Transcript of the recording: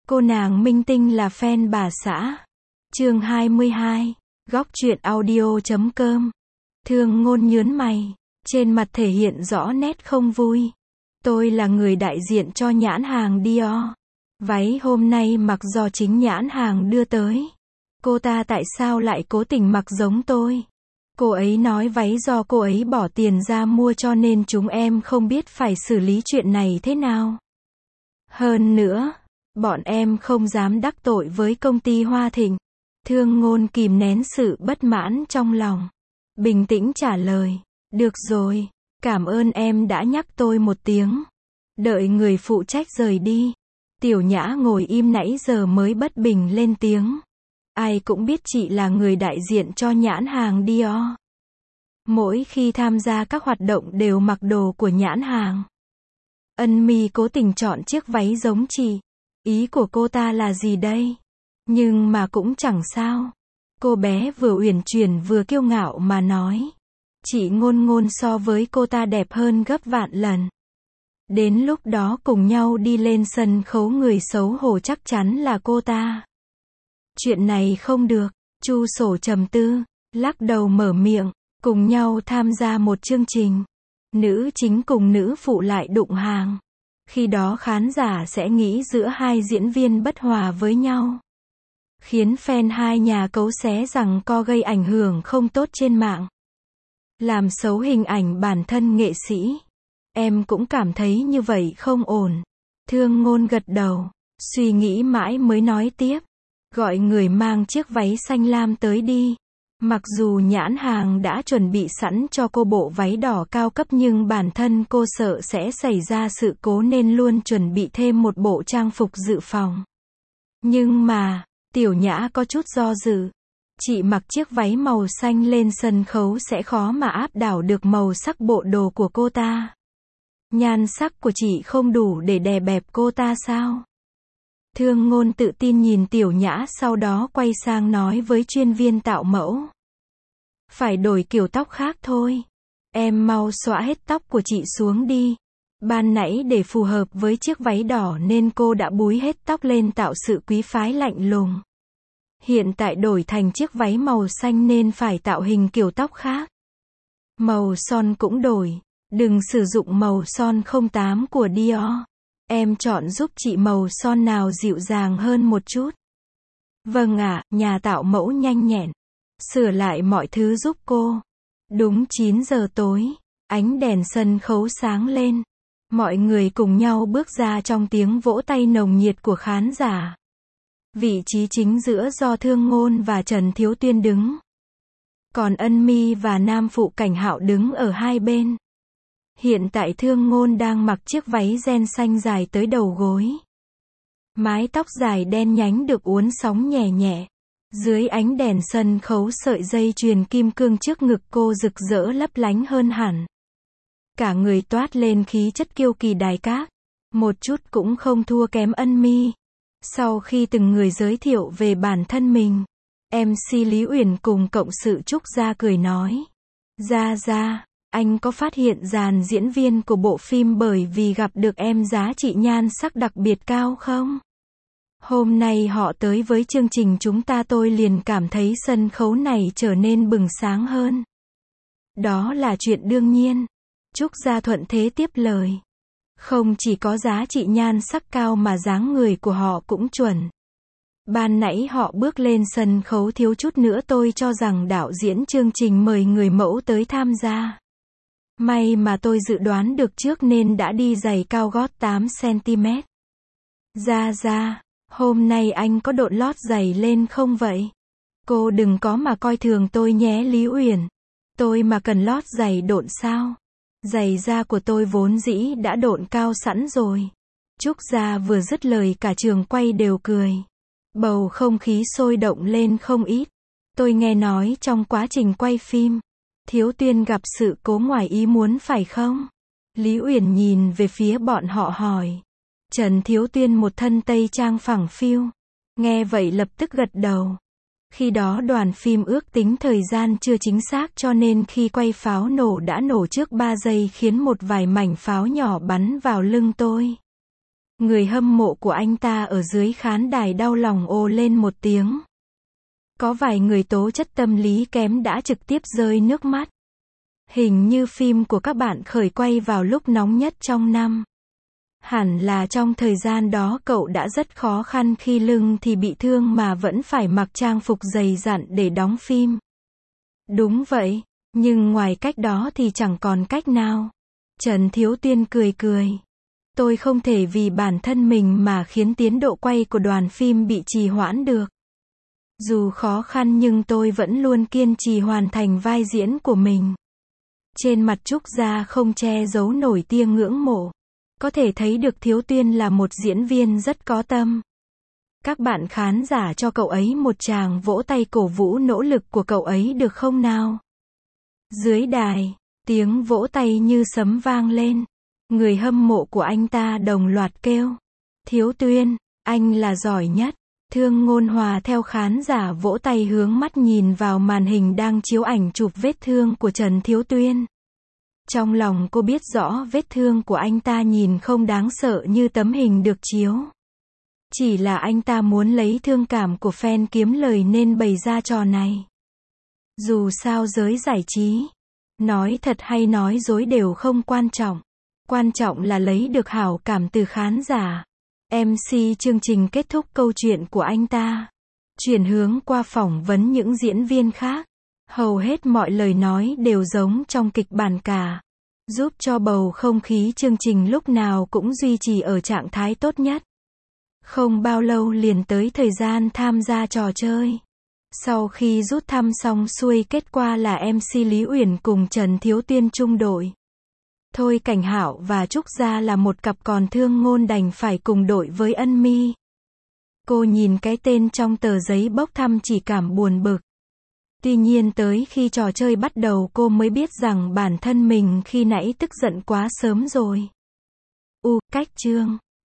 Cô nàng minh tinh là fan bà xã. Chương 22. Góc truyện audio.com. Thương Ngôn nhướng mày, trên mặt thể hiện rõ nét không vui. Tôi là người đại diện cho nhãn hàng Dior. Váy hôm nay mặc do chính nhãn hàng đưa tới. Cô ta tại sao lại cố tình mặc giống tôi? Cô ấy nói váy do cô ấy bỏ tiền ra mua cho nên chúng em không biết phải xử lý chuyện này thế nào. Hơn nữa, bọn em không dám đắc tội với công ty Hoa Thịnh. Thương Ngôn kìm nén sự bất mãn trong lòng. Bình tĩnh trả lời. Được rồi, cảm ơn em đã nhắc tôi một tiếng. Đợi người phụ trách rời đi. Tiểu Nhã ngồi im nãy giờ mới bất bình lên tiếng. Ai cũng biết chị là người đại diện cho nhãn hàng Dior. Mỗi khi tham gia các hoạt động đều mặc đồ của nhãn hàng. Ân Mi cố tình chọn chiếc váy giống chị. Ý của cô ta là gì đây? Nhưng mà cũng chẳng sao. Cô bé vừa uyển chuyển vừa kiêu ngạo mà nói. Chị Ngôn Ngôn so với cô ta đẹp hơn gấp vạn lần. Đến lúc đó cùng nhau đi lên sân khấu người xấu hổ chắc chắn là cô ta. Chuyện này không được. Chu Sổ trầm tư, lắc đầu mở miệng, cùng nhau tham gia một chương trình. Nữ chính cùng nữ phụ lại đụng hàng. Khi đó khán giả sẽ nghĩ giữa hai diễn viên bất hòa với nhau. Khiến fan hai nhà cấu xé rằng co gây ảnh hưởng không tốt trên mạng. Làm xấu hình ảnh bản thân nghệ sĩ. Em cũng cảm thấy như vậy không ổn. Thương Ngôn gật đầu, suy nghĩ mãi mới nói tiếp. Gọi người mang chiếc váy xanh lam tới đi. Mặc dù nhãn hàng đã chuẩn bị sẵn cho cô bộ váy đỏ cao cấp nhưng bản thân cô sợ sẽ xảy ra sự cố nên luôn chuẩn bị thêm một bộ trang phục dự phòng. Nhưng mà, Tiểu Nhã có chút do dự. Chị mặc chiếc váy màu xanh lên sân khấu sẽ khó mà áp đảo được màu sắc bộ đồ của cô ta. Nhan sắc của chị không đủ để đè bẹp cô ta sao? Thương Ngôn tự tin nhìn Tiểu Nhã sau đó quay sang nói với chuyên viên tạo mẫu. Phải đổi kiểu tóc khác thôi. Em mau xõa hết tóc của chị xuống đi. Ban nãy để phù hợp với chiếc váy đỏ nên cô đã búi hết tóc lên tạo sự quý phái lạnh lùng. Hiện tại đổi thành chiếc váy màu xanh nên phải tạo hình kiểu tóc khác. Màu son cũng đổi. Đừng sử dụng màu son 08 của Dior. Em chọn giúp chị màu son nào dịu dàng hơn một chút. Vâng ạ, nhà tạo mẫu nhanh nhẹn. Sửa lại mọi thứ giúp cô. Đúng 9 giờ tối, ánh đèn sân khấu sáng lên. Mọi người cùng nhau bước ra trong tiếng vỗ tay nồng nhiệt của khán giả. Vị trí chính giữa do Thương Ngôn và Trần Thiếu Tuyên đứng. Còn Ân Mi và nam phụ Cảnh Hạo đứng ở hai bên. Hiện tại Thương Ngôn đang mặc chiếc váy ren xanh dài tới đầu gối. Mái tóc dài đen nhánh được uốn sóng nhẹ nhẹ. Dưới ánh đèn sân khấu sợi dây chuyền kim cương trước ngực cô rực rỡ lấp lánh hơn hẳn. Cả người toát lên khí chất kiêu kỳ đài cát. Một chút cũng không thua kém Ân Mi. Sau khi từng người giới thiệu về bản thân mình, MC Lý Uyển cùng cộng sự Trúc Gia cười nói. Gia, anh có phát hiện dàn diễn viên của bộ phim bởi vì gặp được em giá trị nhan sắc đặc biệt cao không? Hôm nay họ tới với chương trình chúng ta tôi liền cảm thấy sân khấu này trở nên bừng sáng hơn. Đó là chuyện đương nhiên. Trúc Gia thuận thế tiếp lời. Không chỉ có giá trị nhan sắc cao mà dáng người của họ cũng chuẩn. Ban nãy họ bước lên sân khấu thiếu chút nữa tôi cho rằng đạo diễn chương trình mời người mẫu tới tham gia. May mà tôi dự đoán được trước nên đã đi giày cao gót 8cm. Ra, hôm nay anh có độn lót giày lên không vậy? Cô đừng có mà coi thường tôi nhé Lý Uyển. Tôi mà cần lót giày độn sao? Giày da của tôi vốn dĩ đã độn cao sẵn rồi. Trúc Gia vừa dứt lời cả trường quay đều cười. Bầu không khí sôi động lên không ít. Tôi nghe nói trong quá trình quay phim, Thiếu Tuyên gặp sự cố ngoài ý muốn phải không? Lý Uyển nhìn về phía bọn họ hỏi. Trần Thiếu Tuyên một thân tây trang phẳng phiu. Nghe vậy lập tức gật đầu. Khi đó đoàn phim ước tính thời gian chưa chính xác cho nên khi quay pháo nổ đã nổ trước 3 giây khiến một vài mảnh pháo nhỏ bắn vào lưng tôi. Người hâm mộ của anh ta ở dưới khán đài đau lòng ồ lên một tiếng. Có vài người tố chất tâm lý kém đã trực tiếp rơi nước mắt. Hình như phim của các bạn khởi quay vào lúc nóng nhất trong năm. Hẳn là trong thời gian đó cậu đã rất khó khăn khi lưng thì bị thương mà vẫn phải mặc trang phục dày dặn để đóng phim. Đúng vậy, nhưng ngoài cách đó thì chẳng còn cách nào. Trần Thiếu Tuyên cười cười. Tôi không thể vì bản thân mình mà khiến tiến độ quay của đoàn phim bị trì hoãn được. Dù khó khăn nhưng tôi vẫn luôn kiên trì hoàn thành vai diễn của mình. Trên mặt Trúc Gia không che giấu nổi tia ngưỡng mộ. Có thể thấy được Thiếu Tuyên là một diễn viên rất có tâm. Các bạn khán giả cho cậu ấy một tràng vỗ tay cổ vũ nỗ lực của cậu ấy được không nào? Dưới đài, tiếng vỗ tay như sấm vang lên. Người hâm mộ của anh ta đồng loạt kêu. Thiếu Tuyên, anh là giỏi nhất. Thương Ngôn Hòa theo khán giả vỗ tay hướng mắt nhìn vào màn hình đang chiếu ảnh chụp vết thương của Trần Thiếu Tuyên. Trong lòng cô biết rõ vết thương của anh ta nhìn không đáng sợ như tấm hình được chiếu. Chỉ là anh ta muốn lấy thương cảm của fan kiếm lời nên bày ra trò này. Dù sao giới giải trí, nói thật hay nói dối đều không quan trọng. Quan trọng là lấy được hảo cảm từ khán giả. MC chương trình kết thúc câu chuyện của anh ta. Chuyển hướng qua phỏng vấn những diễn viên khác. Hầu hết mọi lời nói đều giống trong kịch bản cả. Giúp cho bầu không khí chương trình lúc nào cũng duy trì ở trạng thái tốt nhất. Không bao lâu liền tới thời gian tham gia trò chơi. Sau khi rút thăm xong xuôi kết quả là MC Lý Uyển cùng Trần Thiếu Tuyên chung đội. Thôi Cảnh Hạo và Trúc Gia là một cặp còn Thương Ngôn đành phải cùng đội với Ân Mi. Cô nhìn cái tên trong tờ giấy bốc thăm chỉ cảm buồn bực. Tuy nhiên tới khi trò chơi bắt đầu cô mới biết rằng bản thân mình khi nãy tức giận quá sớm rồi. Cách chương